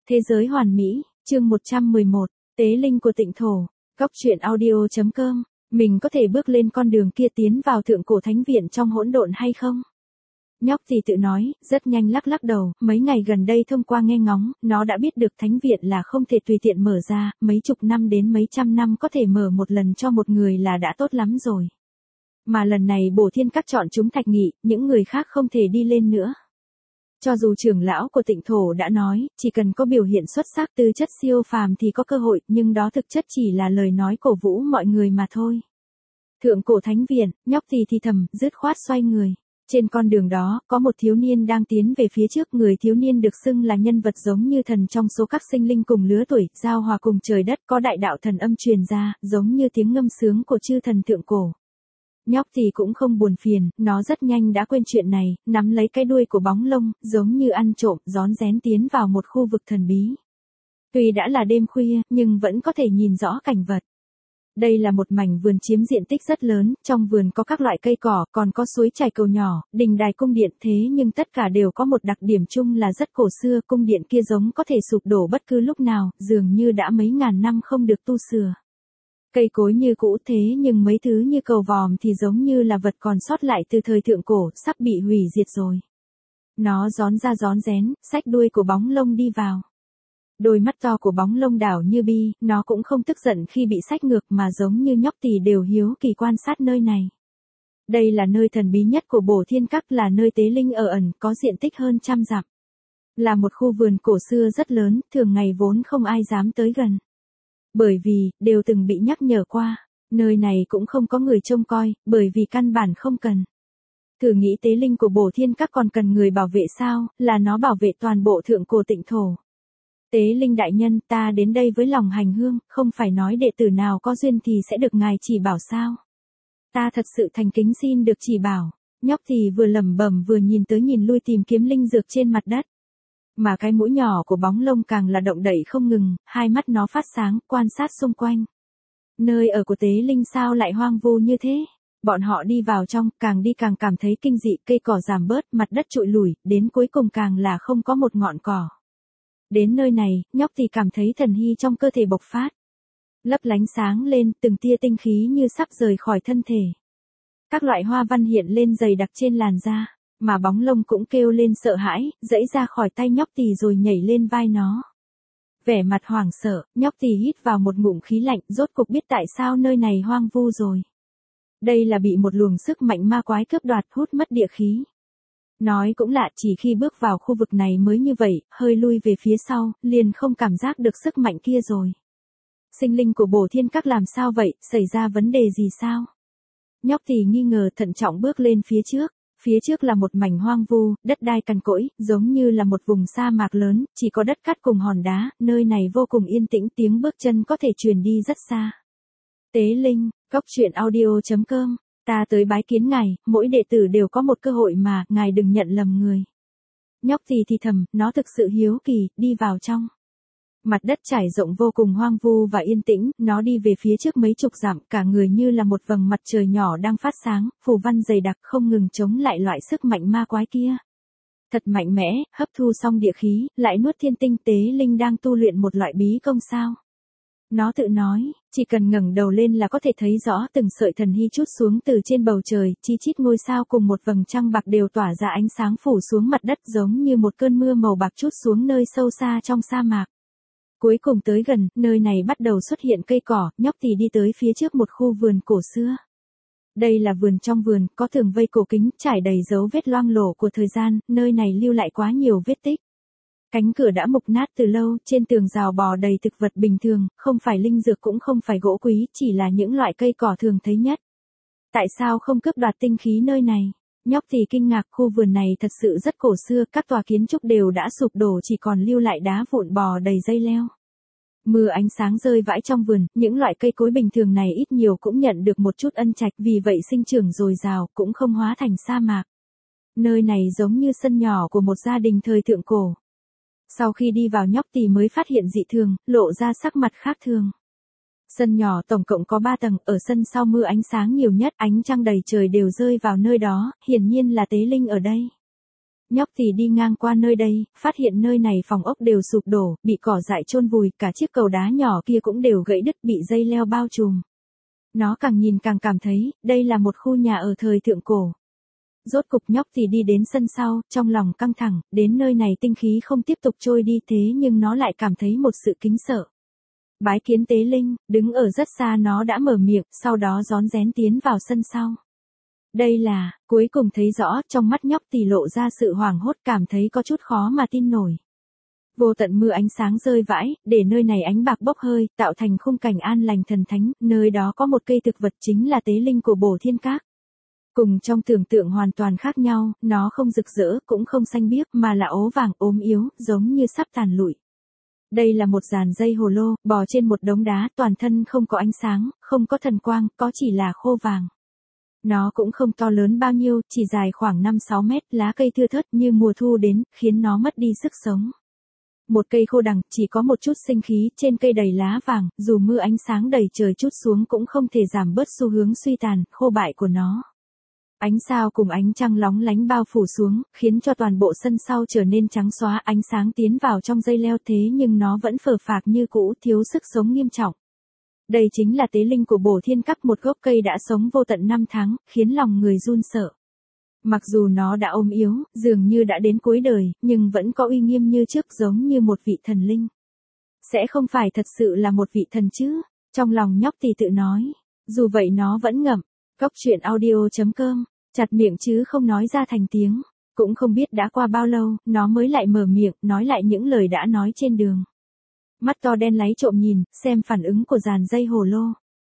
Thế giới hoàn mỹ, chương 111, Tế linh của Tịnh thổ, góc truyện audio.com, mình có thể bước lên con đường kia tiến vào thượng cổ thánh viện trong hỗn độn hay không? Nhóc thì tự nói, rất nhanh lắc lắc đầu, mấy ngày gần đây thông qua nghe ngóng, nó đã biết được thánh viện là không thể tùy tiện mở ra, mấy chục năm đến mấy trăm năm có thể mở một lần cho một người là đã tốt lắm rồi. Mà lần này Bổ Thiên Các chọn chúng Thạch Nghị, những người khác không thể đi lên nữa. Cho dù trưởng lão của Tịnh thổ đã nói, chỉ cần có biểu hiện xuất sắc tư chất siêu phàm thì có cơ hội, nhưng đó thực chất chỉ là lời nói cổ vũ mọi người mà thôi. Thượng cổ thánh viện, nhóc thì thầm, dứt khoát xoay người. Trên con đường đó, có một thiếu niên đang tiến về phía trước, người thiếu niên được xưng là nhân vật giống như thần trong số các sinh linh cùng lứa tuổi, giao hòa cùng trời đất, có đại đạo thần âm truyền ra, giống như tiếng ngâm sướng của chư thần thượng cổ. Nhóc thì cũng không buồn phiền, nó rất nhanh đã quên chuyện này, nắm lấy cái đuôi của bóng lông, giống như ăn trộm, rón rén tiến vào một khu vực thần bí. Tuy đã là đêm khuya, nhưng vẫn có thể nhìn rõ cảnh vật. Đây là một mảnh vườn chiếm diện tích rất lớn, trong vườn có các loại cây cỏ, còn có suối chảy cầu nhỏ, đình đài cung điện, thế nhưng tất cả đều có một đặc điểm chung là rất cổ xưa, cung điện kia giống có thể sụp đổ bất cứ lúc nào, dường như đã mấy ngàn năm không được tu sửa. Cây cối như cũ thế nhưng mấy thứ như cầu vòm thì giống như là vật còn sót lại từ thời thượng cổ, sắp bị hủy diệt rồi. Nó rón ra rón rén, xách đuôi của bóng lông đi vào. Đôi mắt to của bóng lông đảo như bi, nó cũng không tức giận khi bị xách ngược mà giống như nhóc thì đều hiếu kỳ quan sát nơi này. Đây là nơi thần bí nhất của Bổ Thiên Các, là nơi tế linh ở ẩn, có diện tích hơn 100 dặm. Là một khu vườn cổ xưa rất lớn, thường ngày vốn không ai dám tới gần. Bởi vì, đều từng bị nhắc nhở qua, nơi này cũng không có người trông coi, bởi vì căn bản không cần. Thử nghĩ tế linh của Bổ Thiên Các còn cần người bảo vệ sao, là nó bảo vệ toàn bộ thượng cổ Tịnh thổ. Tế linh đại nhân, ta đến đây với lòng hành hương, không phải nói đệ tử nào có duyên thì sẽ được ngài chỉ bảo sao. Ta thật sự thành kính xin được chỉ bảo. Nhóc thì vừa lẩm bẩm vừa nhìn tới nhìn lui tìm kiếm linh dược trên mặt đất. Mà cái mũi nhỏ của bóng lông càng là động đậy không ngừng, hai mắt nó phát sáng, quan sát xung quanh. Nơi ở của tế linh sao lại hoang vu như thế? Bọn họ đi vào trong, càng đi càng cảm thấy kinh dị, cây cỏ giảm bớt, mặt đất trụi lủi, đến cuối cùng càng là không có một ngọn cỏ. Đến nơi này, nhóc thì cảm thấy thần hy trong cơ thể bộc phát. Lấp lánh sáng lên, từng tia tinh khí như sắp rời khỏi thân thể. Các loại hoa văn hiện lên dày đặc trên làn da, mà bóng lông cũng kêu lên sợ hãi, giãy ra khỏi tay nhóc tỳ rồi nhảy lên vai nó. Vẻ mặt hoảng sợ, nhóc tỳ hít vào một ngụm khí lạnh, rốt cục biết tại sao nơi này hoang vu rồi. Đây là bị một luồng sức mạnh ma quái cướp đoạt, hút mất địa khí. Nói cũng lạ, chỉ khi bước vào khu vực này mới như vậy, hơi lui về phía sau, liền không cảm giác được sức mạnh kia rồi. Sinh linh của Bổ Thiên Các làm sao vậy, xảy ra vấn đề gì sao? Nhóc thì nghi ngờ, thận trọng bước lên phía trước. Phía trước là một mảnh hoang vu, đất đai cằn cỗi, giống như là một vùng sa mạc lớn, chỉ có đất cát cùng hòn đá, nơi này vô cùng yên tĩnh, tiếng bước chân có thể truyền đi rất xa. Tế linh, góc truyện audio.com, ta tới bái kiến ngài, mỗi đệ tử đều có một cơ hội mà, ngài đừng nhận lầm người. Nhóc thì thầm, nó thực sự hiếu kỳ, đi vào trong. Mặt đất trải rộng vô cùng hoang vu và yên tĩnh, nó đi về phía trước mấy chục dặm, cả người như là một vầng mặt trời nhỏ đang phát sáng, phù văn dày đặc không ngừng chống lại loại sức mạnh ma quái kia. Thật mạnh mẽ, hấp thu xong địa khí, lại nuốt thiên tinh, tế linh đang tu luyện một loại bí công sao. Nó tự nói, chỉ cần ngẩng đầu lên là có thể thấy rõ từng sợi thần hy trút xuống từ trên bầu trời, chi chít ngôi sao cùng một vầng trăng bạc đều tỏa ra ánh sáng phủ xuống mặt đất giống như một cơn mưa màu bạc trút xuống nơi sâu xa trong sa mạc. Cuối cùng tới gần, nơi này bắt đầu xuất hiện cây cỏ, nhóc thì đi tới phía trước một khu vườn cổ xưa. Đây là vườn trong vườn, có tường vây cổ kính, trải đầy dấu vết loang lổ của thời gian, nơi này lưu lại quá nhiều vết tích. Cánh cửa đã mục nát từ lâu, trên tường rào bò đầy thực vật bình thường, không phải linh dược cũng không phải gỗ quý, chỉ là những loại cây cỏ thường thấy nhất. Tại sao không cướp đoạt tinh khí nơi này? Nhóc thì kinh ngạc, khu vườn này thật sự rất cổ xưa, các tòa kiến trúc đều đã sụp đổ, chỉ còn lưu lại đá vụn bò đầy dây leo. Mưa ánh sáng rơi vãi trong vườn, những loại cây cối bình thường này ít nhiều cũng nhận được một chút ân trạch, vì vậy sinh trưởng dồi dào, cũng không hóa thành sa mạc. Nơi này giống như sân nhỏ của một gia đình thời thượng cổ. Sau khi đi vào, nhóc thì mới phát hiện dị thường, lộ ra sắc mặt khác thường. Sân nhỏ tổng cộng có 3 tầng, ở sân sau mưa ánh sáng nhiều nhất, ánh trăng đầy trời đều rơi vào nơi đó, hiển nhiên là tế linh ở đây. Nhóc thì đi ngang qua nơi đây, phát hiện nơi này phòng ốc đều sụp đổ, bị cỏ dại chôn vùi, cả chiếc cầu đá nhỏ kia cũng đều gãy đứt bị dây leo bao trùm. Nó càng nhìn càng cảm thấy, đây là một khu nhà ở thời thượng cổ. Rốt cục nhóc thì đi đến sân sau, trong lòng căng thẳng, đến nơi này tinh khí không tiếp tục trôi đi thế nhưng nó lại cảm thấy một sự kính sợ. Bái kiến tế linh, đứng ở rất xa nó đã mở miệng, sau đó rón rén tiến vào sân sau. Đây là, cuối cùng thấy rõ, trong mắt nhóc thì lộ ra sự hoảng hốt cảm thấy có chút khó mà tin nổi. Vô tận mưa ánh sáng rơi vãi, để nơi này ánh bạc bốc hơi, tạo thành khung cảnh an lành thần thánh, nơi đó có một cây thực vật chính là tế linh của Bổ Thiên Các. Cùng trong tưởng tượng hoàn toàn khác nhau, nó không rực rỡ, cũng không xanh biếc, mà là ố vàng ốm yếu, giống như sắp tàn lụi. Đây là một dàn dây hồ lô, bò trên một đống đá, toàn thân không có ánh sáng, không có thần quang, có chỉ là khô vàng. Nó cũng không to lớn bao nhiêu, chỉ dài khoảng 5-6 mét, lá cây thưa thớt như mùa thu đến, khiến nó mất đi sức sống. Một cây khô đằng, chỉ có một chút sinh khí, trên cây đầy lá vàng, dù mưa ánh sáng đầy trời chút xuống cũng không thể giảm bớt xu hướng suy tàn, khô bại của nó. Ánh sao cùng ánh trăng lóng lánh bao phủ xuống, khiến cho toàn bộ sân sau trở nên trắng xóa, ánh sáng tiến vào trong dây leo thế nhưng nó vẫn phờ phạc như cũ, thiếu sức sống nghiêm trọng. Đây chính là tế linh của Bổ Thiên Các, một gốc cây đã sống vô tận 5 tháng, khiến lòng người run sợ. Mặc dù nó đã ốm yếu, dường như đã đến cuối đời, nhưng vẫn có uy nghiêm như trước giống như một vị thần linh. Sẽ không phải thật sự là một vị thần chứ? Trong lòng nhóc thì tự nói. Dù vậy nó vẫn ngậm. Cóc truyện audio.com, chặt miệng chứ không nói ra thành tiếng. Cũng không biết đã qua bao lâu, nó mới lại mở miệng, nói lại những lời đã nói trên đường. Mắt to đen láy trộm nhìn, xem phản ứng của dàn dây hồ lô.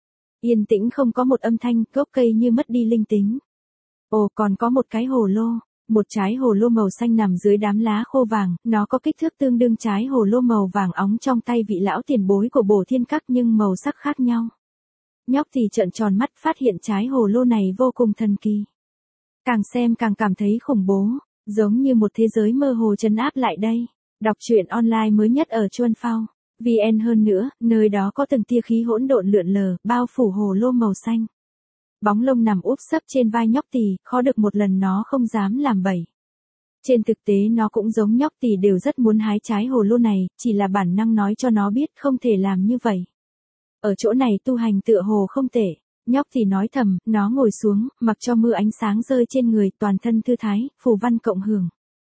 Yên tĩnh không có một âm thanh, gốc cây như mất đi linh tính. Ồ, còn có một cái hồ lô. Một trái hồ lô màu xanh nằm dưới đám lá khô vàng, nó có kích thước tương đương trái hồ lô màu vàng óng trong tay vị lão tiền bối của Bổ Thiên Các nhưng màu sắc khác nhau. Nhóc thì trợn tròn mắt phát hiện trái hồ lô này vô cùng thần kỳ. Càng xem càng cảm thấy khủng bố, giống như một thế giới mơ hồ trấn áp lại đây. Đọc truyện online mới nhất ở Chuan Phao. VN hơn nữa, nơi đó có từng tia khí hỗn độn lượn lờ, bao phủ hồ lô màu xanh. Bóng lông nằm úp sấp trên vai nhóc tỳ, khó được một lần nó không dám làm bậy. Trên thực tế nó cũng giống nhóc tỳ đều rất muốn hái trái hồ lô này, chỉ là bản năng nói cho nó biết không thể làm như vậy. Ở chỗ này tu hành tựa hồ không tệ. Nhóc thì nói thầm, nó ngồi xuống, mặc cho mưa ánh sáng rơi trên người, toàn thân thư thái, phù văn cộng hưởng.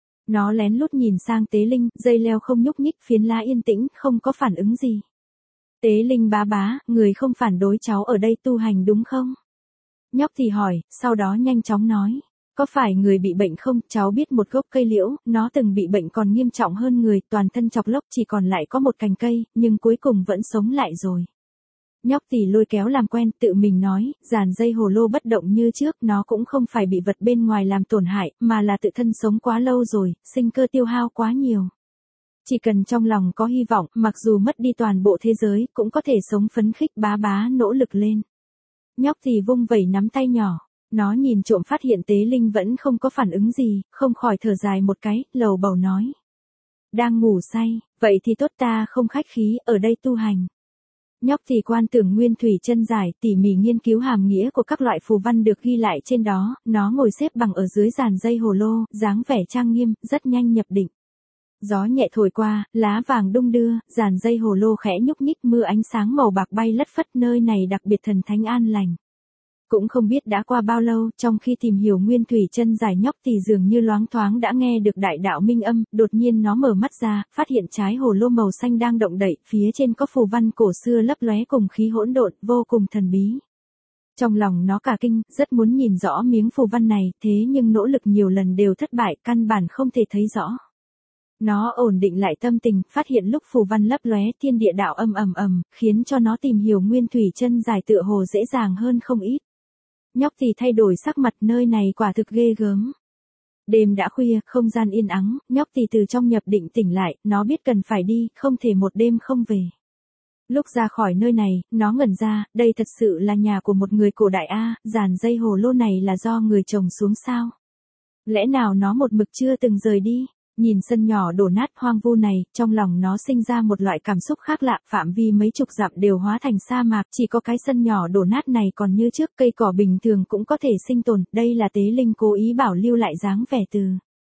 Nó lén lút nhìn sang tế linh, dây leo không nhúc nhích, phiến lá yên tĩnh, không có phản ứng gì. Tế linh bá bá, người không phản đối cháu ở đây tu hành đúng không? Nhóc thì hỏi, sau đó nhanh chóng nói. Có phải người bị bệnh không? Cháu biết một gốc cây liễu, nó từng bị bệnh còn nghiêm trọng hơn người, toàn thân chọc lốc chỉ còn lại có một cành cây, nhưng cuối cùng vẫn sống lại rồi. Nhóc thì lôi kéo làm quen, tự mình nói, dàn dây hồ lô bất động như trước, nó cũng không phải bị vật bên ngoài làm tổn hại, mà là tự thân sống quá lâu rồi, sinh cơ tiêu hao quá nhiều. Chỉ cần trong lòng có hy vọng, mặc dù mất đi toàn bộ thế giới, cũng có thể sống phấn khích bá bá nỗ lực lên. Nhóc thì vung vẩy nắm tay nhỏ, nó nhìn trộm phát hiện tế linh vẫn không có phản ứng gì, không khỏi thở dài một cái, lầu bầu nói. Đang ngủ say, vậy thì tốt ta không khách khí, ở đây tu hành. Nhóc thì quan tưởng nguyên thủy chân giải, tỉ mỉ nghiên cứu hàm nghĩa của các loại phù văn được ghi lại trên đó, nó ngồi xếp bằng ở dưới dàn dây hồ lô, dáng vẻ trang nghiêm, rất nhanh nhập định. Gió nhẹ thổi qua, lá vàng đung đưa, dàn dây hồ lô khẽ nhúc nhích, mưa ánh sáng màu bạc bay lất phất, nơi này đặc biệt thần thánh an lành. Cũng không biết đã qua bao lâu, trong khi tìm hiểu nguyên thủy chân giải nhóc thì dường như loáng thoáng đã nghe được đại đạo minh âm, đột nhiên nó mở mắt ra, phát hiện trái hồ lô màu xanh đang động đậy, phía trên có phù văn cổ xưa lấp lóe cùng khí hỗn độn, vô cùng thần bí. Trong lòng nó cả kinh, rất muốn nhìn rõ miếng phù văn này, thế nhưng nỗ lực nhiều lần đều thất bại, căn bản không thể thấy rõ. Nó ổn định lại tâm tình, phát hiện lúc phù văn lấp lóe thiên địa đạo ầm, khiến cho nó tìm hiểu nguyên thủy chân giải tựa hồ dễ dàng hơn không ít. Nhóc thì thay đổi sắc mặt, nơi này quả thực ghê gớm. Đêm đã khuya, không gian yên ắng, nhóc thì từ trong nhập định tỉnh lại, nó biết cần phải đi, không thể một đêm không về. Lúc ra khỏi nơi này, nó ngẩn ra, đây thật sự là nhà của một người cổ đại a, dàn dây hồ lô này là do người trồng xuống sao? Lẽ nào nó một mực chưa từng rời đi? Nhìn sân nhỏ đổ nát hoang vu này, trong lòng nó sinh ra một loại cảm xúc khác lạ, phạm vi mấy chục dặm đều hóa thành sa mạc, chỉ có cái sân nhỏ đổ nát này còn như trước, cây cỏ bình thường cũng có thể sinh tồn, đây là tế linh cố ý bảo lưu lại dáng vẻ từ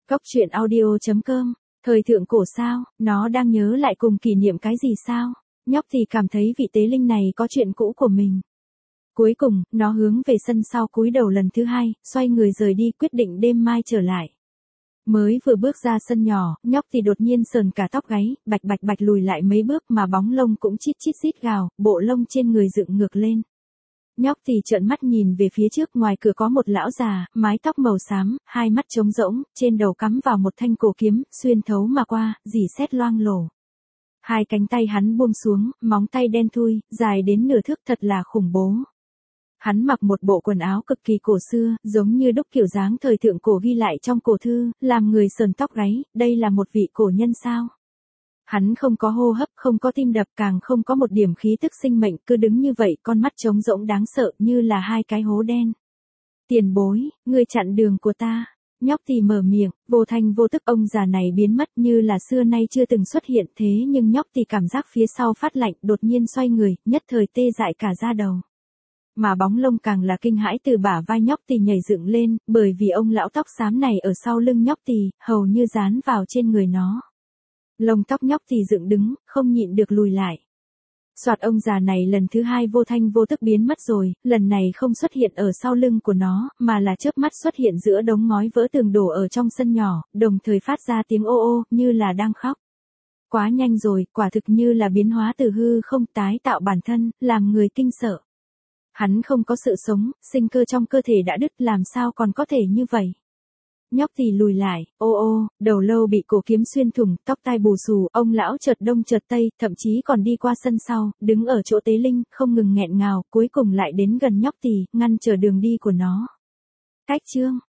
Góc truyện audio.com. Thời thượng cổ sao, nó đang nhớ lại cùng kỷ niệm cái gì sao? Nhóc thì cảm thấy vị tế linh này có chuyện cũ của mình. Cuối cùng, nó hướng về sân sau cúi đầu lần thứ hai, xoay người rời đi quyết định đêm mai trở lại. Mới vừa bước ra sân nhỏ, nhóc thì đột nhiên sờn cả tóc gáy, bạch bạch bạch lùi lại mấy bước mà bóng lông cũng chít chít rít gào, bộ lông trên người dựng ngược lên. Nhóc thì trợn mắt nhìn về phía trước, ngoài cửa có một lão già, mái tóc màu xám, hai mắt trống rỗng, trên đầu cắm vào một thanh cổ kiếm, xuyên thấu mà qua, rỉ sét loang lổ. Hai cánh tay hắn buông xuống, móng tay đen thui, dài đến nửa thước, thật là khủng bố. Hắn mặc một bộ quần áo cực kỳ cổ xưa, giống như đúc kiểu dáng thời thượng cổ ghi lại trong cổ thư, làm người sờn tóc gáy, đây là một vị cổ nhân sao? Hắn không có hô hấp, không có tim đập, càng không có một điểm khí tức sinh mệnh, cứ đứng như vậy, con mắt trống rỗng đáng sợ như là hai cái hố đen. Tiền bối, ngươi chặn đường của ta. Nhóc thì mở miệng, vô thanh vô tức ông già này biến mất như là xưa nay chưa từng xuất hiện, thế nhưng nhóc thì cảm giác phía sau phát lạnh, đột nhiên xoay người, nhất thời tê dại cả da đầu. Mà bóng lông càng là kinh hãi, từ bả vai nhóc thì nhảy dựng lên, bởi vì ông lão tóc xám này ở sau lưng nhóc thì, hầu như dán vào trên người nó. Lông tóc nhóc thì dựng đứng, không nhịn được lùi lại. Soạt, ông già này lần thứ hai vô thanh vô tức biến mất rồi, lần này không xuất hiện ở sau lưng của nó, mà là chớp mắt xuất hiện giữa đống ngói vỡ tường đổ ở trong sân nhỏ, đồng thời phát ra tiếng ô ô, như là đang khóc. Quá nhanh rồi, quả thực như là biến hóa từ hư không, tái tạo bản thân, làm người kinh sợ. Hắn không có sự sống, sinh cơ trong cơ thể đã đứt, làm sao còn có thể như vậy? Nhóc thì lùi lại, ô ô, đầu lâu bị cổ kiếm xuyên thủng, tóc tai bù xù, ông lão chợt đông chợt tây, thậm chí còn đi qua sân sau, đứng ở chỗ tế linh, không ngừng nghẹn ngào, cuối cùng lại đến gần nhóc thì, ngăn trở đường đi của nó. Cách chương.